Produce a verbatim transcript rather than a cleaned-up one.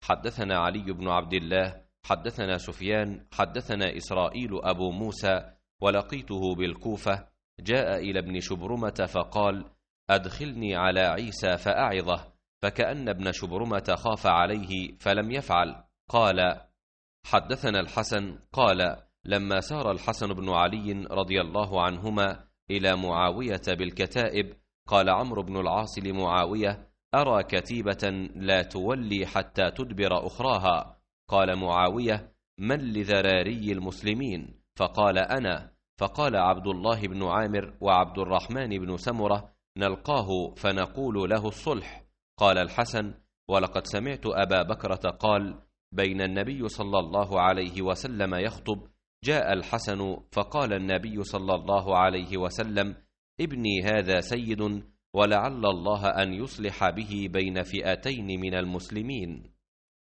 حدثنا علي بن عبد الله حدثنا سفيان حدثنا إسرائيل أبو موسى ولقيته بالكوفة جاء إلى ابن شبرمة فقال: أدخلني على عيسى فأعظه، فكأن ابن شبرمة خاف عليه فلم يفعل. قال: حدثنا الحسن قال: لما سار الحسن بن علي رضي الله عنهما إلى معاوية بالكتائب قال عمرو بن العاص لمعاوية: أرى كتيبة لا تولي حتى تدبر أخراها. قال معاوية: من لذراري المسلمين؟ فقال: أنا. فقال عبد الله بن عامر وعبد الرحمن بن سمرة: نلقاه فنقول له الصلح. قال الحسن: ولقد سمعت أبا بكرة قال: بين النبي صلى الله عليه وسلم يخطب جاء الحسن فقال النبي صلى الله عليه وسلم: ابني هذا سيد ولعل الله أن يصلح به بين فئتين من المسلمين.